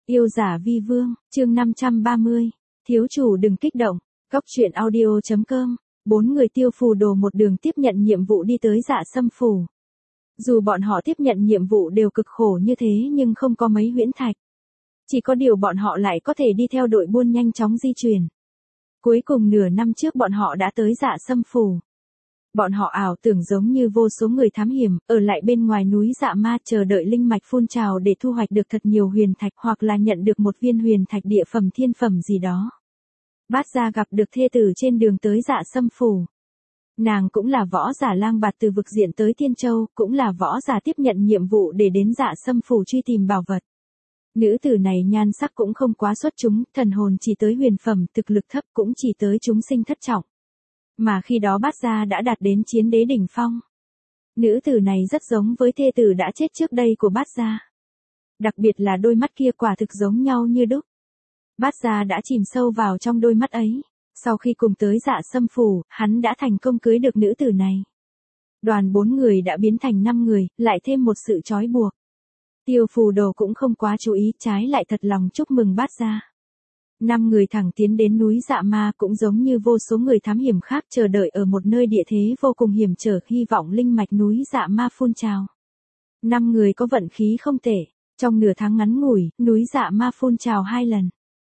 Yêu giả vi vương, chương 530. Thiếu chủ đừng kích động. Cốc truyện audio.com. 4 người Tiêu Phù Đồ một đường tiếp nhận nhiệm vụ đi tới Dạ Sâm phủ. Dù bọn họ tiếp nhận nhiệm vụ đều cực khổ như thế nhưng không có mấy huyễn thạch. Chỉ có điều bọn họ lại có thể đi theo đội buôn nhanh chóng di chuyển. Cuối cùng nửa năm trước bọn họ đã tới Dạ Sâm phủ. Bọn họ ảo tưởng giống như vô số người thám hiểm, ở lại bên ngoài núi Dạ Ma chờ đợi linh mạch phun trào để thu hoạch được thật nhiều huyền thạch hoặc là nhận được một viên huyền thạch địa phẩm thiên phẩm gì đó. Bát Gia gặp được thê tử trên đường tới Dạ Sâm phủ. Nàng cũng là võ giả lang bạt từ vực diện tới Thiên Châu, cũng là võ giả tiếp nhận nhiệm vụ để đến Dạ Sâm phủ truy tìm bảo vật. Nữ tử này nhan sắc cũng không quá xuất chúng, thần hồn chỉ tới huyền phẩm, thực lực thấp cũng chỉ tới chúng sinh thất trọng. Mà khi đó Bát Gia đã đạt đến chiến đế đỉnh phong. Nữ tử này rất giống với thê tử đã chết trước đây của Bát Gia. Đặc biệt là đôi mắt kia quả thực giống nhau như đúc. Bát Gia đã chìm sâu vào trong đôi mắt ấy. Sau khi cùng tới Dạ Sâm phủ, hắn đã thành công cưới được nữ tử này. Đoàn 4 người đã biến thành 5 người, lại thêm một sự trói buộc. Tiêu Phù Đồ cũng không quá chú ý, trái lại thật lòng chúc mừng Bát Gia. 5 người thẳng tiến đến núi Dạ Ma cũng giống như vô số người thám hiểm khác chờ đợi ở một nơi địa thế vô cùng hiểm trở, hy vọng linh mạch núi Dạ Ma phun trào. 5 người có vận khí không tệ, trong nửa tháng ngắn ngủi, núi Dạ Ma phun trào 2 lần.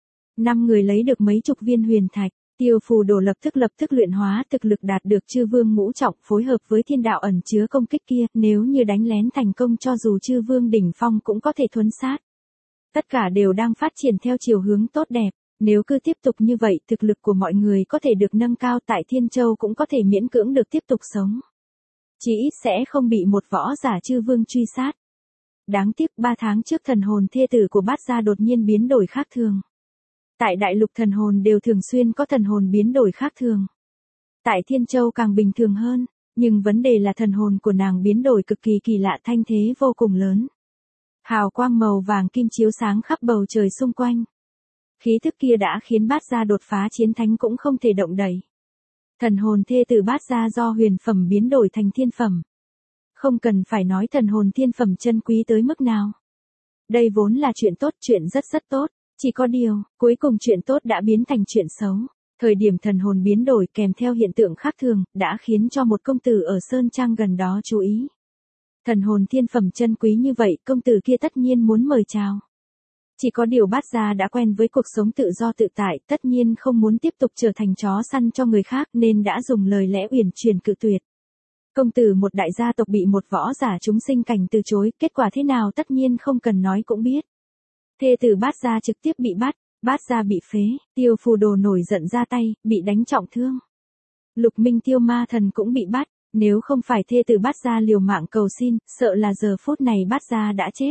5 người lấy được mấy chục viên huyền thạch. Tiêu Phù Đồ lập tức luyện hóa thực lực đạt được chư vương ngũ trọng, phối hợp với thiên đạo ẩn chứa công kích kia, nếu như đánh lén thành công cho dù chư vương đỉnh phong cũng có thể thuấn sát. Tất cả đều đang phát triển theo chiều hướng tốt đẹp, nếu cứ tiếp tục như vậy, thực lực của mọi người có thể được nâng cao, tại Thiên Châu cũng có thể miễn cưỡng được tiếp tục sống. Chỉ ít sẽ không bị một võ giả chư vương truy sát. Đáng tiếc 3 tháng trước thần hồn thê tử của Bát Gia đột nhiên biến đổi khác thường. Tại đại lục thần hồn đều thường xuyên có thần hồn biến đổi khác thường. Tại Thiên Châu càng bình thường hơn, nhưng vấn đề là thần hồn của nàng biến đổi cực kỳ kỳ lạ, thanh thế vô cùng lớn. Hào quang màu vàng kim chiếu sáng khắp bầu trời xung quanh. Khí thức kia đã khiến Bát Gia đột phá chiến thánh cũng không thể động đậy. Thần hồn thê tử Bát Gia do huyền phẩm biến đổi thành thiên phẩm. Không cần phải nói thần hồn thiên phẩm chân quý tới mức nào. Đây vốn là chuyện tốt, chuyện rất tốt. Chỉ có điều, cuối cùng chuyện tốt đã biến thành chuyện xấu. Thời điểm thần hồn biến đổi kèm theo hiện tượng khác thường, đã khiến cho một công tử ở Sơn Trang gần đó chú ý. Thần hồn thiên phẩm chân quý như vậy, công tử kia tất nhiên muốn mời chào. Chỉ có điều Bát Gia đã quen với cuộc sống tự do tự tại, tất nhiên không muốn tiếp tục trở thành chó săn cho người khác nên đã dùng lời lẽ uyển chuyển cự tuyệt. Công tử một đại gia tộc bị một võ giả chúng sinh cảnh từ chối, kết quả thế nào tất nhiên không cần nói cũng biết. Thê tử Bát Gia trực tiếp bị bắt, Bát Gia bị phế, Tiêu Phù Đồ nổi giận ra tay, bị đánh trọng thương. Lục Minh Tiêu Ma Thần cũng bị bắt, nếu không phải thê tử Bát Gia liều mạng cầu xin, sợ là giờ phút này Bát Gia đã chết.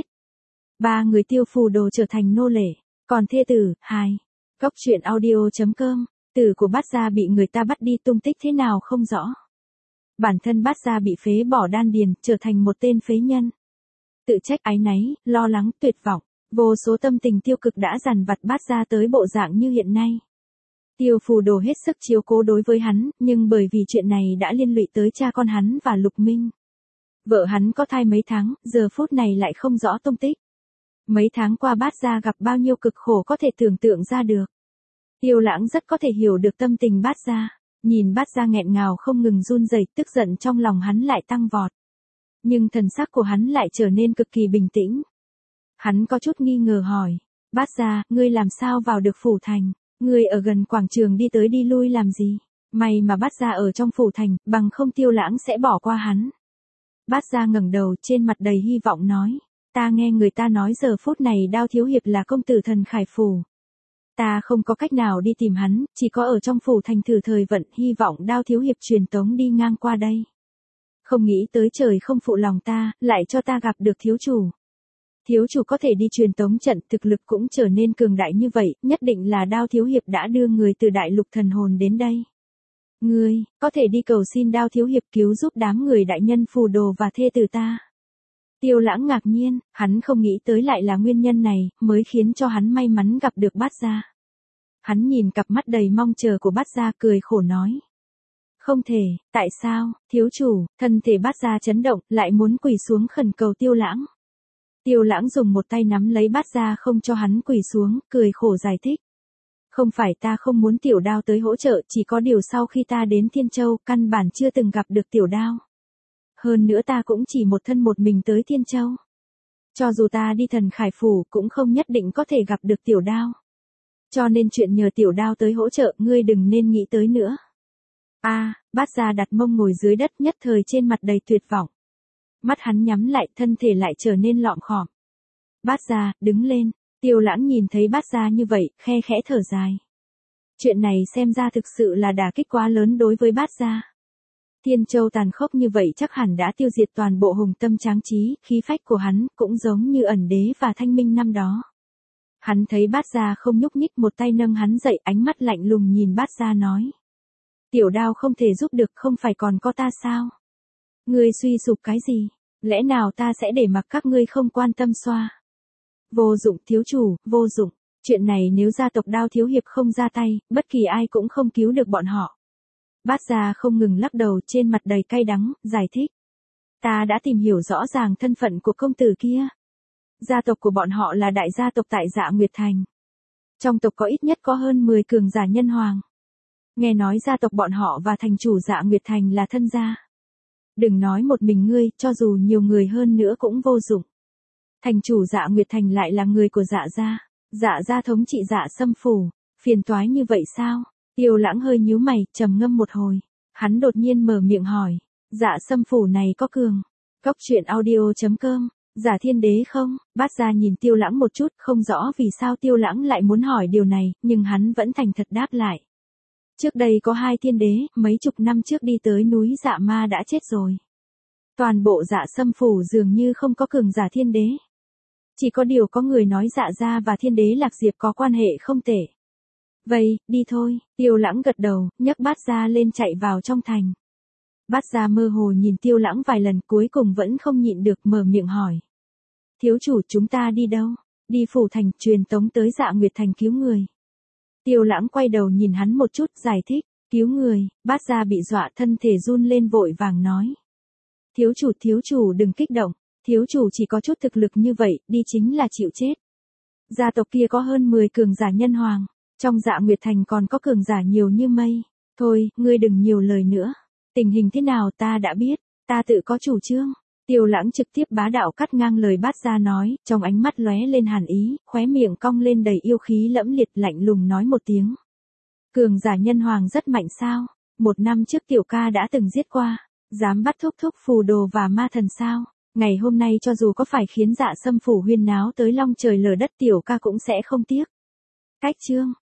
3 người Tiêu Phù Đồ trở thành nô lệ, còn thê tử, 2. Cốc truyện audio.com, tử của Bát Gia bị người ta bắt đi, tung tích thế nào không rõ. Bản thân Bát Gia bị phế bỏ đan điền, trở thành một tên phế nhân. Tự trách áy náy, lo lắng, tuyệt vọng. Vô số tâm tình tiêu cực đã dằn vặt Bát Gia tới bộ dạng như hiện nay. Tiêu Phù Đồ hết sức chiếu cố đối với hắn, nhưng bởi vì chuyện này đã liên lụy tới cha con hắn và Lục Minh. Vợ hắn có thai mấy tháng, giờ phút này lại không rõ tung tích. Mấy tháng qua Bát Gia gặp bao nhiêu cực khổ có thể tưởng tượng ra được. Tiêu Lãng rất có thể hiểu được tâm tình Bát Gia, nhìn Bát Gia nghẹn ngào không ngừng run rẩy, tức giận trong lòng hắn lại tăng vọt. Nhưng thần sắc của hắn lại trở nên cực kỳ bình tĩnh. Hắn có chút nghi ngờ hỏi, Bát Gia, ngươi làm sao vào được phủ thành, ngươi ở gần quảng trường đi tới đi lui làm gì, may mà Bát Gia ở trong phủ thành, bằng không Tiêu Lãng sẽ bỏ qua hắn. Bát Gia ngẩng đầu trên mặt đầy hy vọng nói, ta nghe người ta nói giờ phút này Đao Thiếu Hiệp là công tử thần khải phủ. Ta không có cách nào đi tìm hắn, chỉ có ở trong phủ thành thử thời vận, hy vọng Đao Thiếu Hiệp truyền tống đi ngang qua đây. Không nghĩ tới trời không phụ lòng ta, lại cho ta gặp được thiếu chủ. Thiếu chủ có thể đi truyền tống trận, thực lực cũng trở nên cường đại như vậy, nhất định là Đao Thiếu Hiệp đã đưa người từ đại lục thần hồn đến đây. Ngươi, có thể đi cầu xin Đao Thiếu Hiệp cứu giúp đám người đại nhân Phù Đồ và thê tử ta. Tiêu Lãng ngạc nhiên, hắn không nghĩ tới lại là nguyên nhân này, mới khiến cho hắn may mắn gặp được Bát Gia. Hắn nhìn cặp mắt đầy mong chờ của Bát Gia cười khổ nói. Không thể, tại sao, thiếu chủ, thân thể Bát Gia chấn động, lại muốn quỳ xuống khẩn cầu Tiêu Lãng. Tiêu Lãng dùng một tay nắm lấy bát gia không cho hắn quỳ xuống, cười khổ giải thích. Không phải ta không muốn Tiểu Đao tới hỗ trợ, chỉ có điều sau khi ta đến Thiên Châu, căn bản chưa từng gặp được Tiểu Đao. Hơn nữa ta cũng chỉ một thân một mình tới Thiên Châu. Cho dù ta đi Thần Khải Phủ cũng không nhất định có thể gặp được Tiểu Đao. Cho nên chuyện nhờ Tiểu Đao tới hỗ trợ ngươi đừng nên nghĩ tới nữa. Bát gia đặt mông ngồi dưới đất nhất thời trên mặt đầy tuyệt vọng. Mắt hắn nhắm lại, thân thể lại trở nên lọm khọm. Bát gia, đứng lên. Tiêu Lãng nhìn thấy bát gia như vậy, khe khẽ thở dài. Chuyện này xem ra thực sự là đả kích quá lớn đối với bát gia. Thiên Châu tàn khốc như vậy chắc hẳn đã tiêu diệt toàn bộ hùng tâm tráng trí, khí phách của hắn cũng giống như ẩn đế và thanh minh năm đó. Hắn thấy bát gia không nhúc nhích, một tay nâng hắn dậy, ánh mắt lạnh lùng nhìn bát gia nói. Tiểu Đao không thể giúp được, không phải còn có ta sao? Ngươi suy sụp cái gì? Lẽ nào ta sẽ để mặc các ngươi không quan tâm xoa? Vô dụng thiếu chủ, vô dụng. Chuyện này nếu gia tộc Đao thiếu hiệp không ra tay, bất kỳ ai cũng không cứu được bọn họ. Bát gia không ngừng lắc đầu, trên mặt đầy cay đắng, giải thích. Ta đã tìm hiểu rõ ràng thân phận của công tử kia. Gia tộc của bọn họ là đại gia tộc tại Dạ Nguyệt Thành. Trong tộc có ít nhất có hơn 10 cường giả nhân hoàng. Nghe nói gia tộc bọn họ và thành chủ Dạ Nguyệt Thành là thân gia. Đừng nói một mình ngươi, cho dù nhiều người hơn nữa cũng vô dụng. Thành chủ Dạ Nguyệt Thành lại là người của Dạ gia. Dạ gia thống trị Dạ Sâm Phủ. Phiền toái như vậy sao? Tiêu Lãng hơi nhíu mày, trầm ngâm một hồi. Hắn đột nhiên mở miệng hỏi. Dạ Sâm Phủ này có cường. Cốc truyện audio.com. Giả Thiên Đế không? Bát gia nhìn Tiêu Lãng một chút, không rõ vì sao Tiêu Lãng lại muốn hỏi điều này, nhưng hắn vẫn thành thật đáp lại. Trước đây có 2 thiên đế, mấy chục năm trước đi tới núi Dạ Ma đã chết rồi. Toàn bộ Dạ Sâm Phủ dường như không có cường giả thiên đế. Chỉ có điều có người nói Dạ gia và thiên đế Lạc Diệp có quan hệ không tệ. Vậy, đi thôi. Tiêu Lãng gật đầu, nhấc bát gia lên chạy vào trong thành. Bát gia mơ hồ nhìn Tiêu Lãng vài lần, cuối cùng vẫn không nhịn được mở miệng hỏi. Thiếu chủ, chúng ta đi đâu? Đi phủ thành, truyền tống tới Dạ Nguyệt Thành cứu người. Tiêu Lãng quay đầu nhìn hắn một chút, giải thích. Cứu người? Bát gia bị dọa, thân thể run lên, vội vàng nói. Thiếu chủ đừng kích động. Thiếu chủ chỉ có chút thực lực như vậy, đi chính là chịu chết. Gia tộc kia có hơn 10 cường giả nhân hoàng. Trong Dạ Nguyệt Thành còn có cường giả nhiều như mây. Thôi, ngươi đừng nhiều lời nữa. Tình hình thế nào ta đã biết, ta tự có chủ trương. Tiêu Lãng trực tiếp bá đạo cắt ngang lời bát gia nói, trong ánh mắt lóe lên hàn ý, khóe miệng cong lên đầy yêu khí lẫm liệt, lạnh lùng nói một tiếng. Cường giả nhân hoàng rất mạnh sao? 1 năm trước tiểu ca đã từng giết qua, dám bắt thúc phù đồ và ma thần sao? Ngày hôm nay cho dù có phải khiến Dạ Sâm Phủ huyên náo tới long trời lở đất, tiểu ca cũng sẽ không tiếc. Cách chương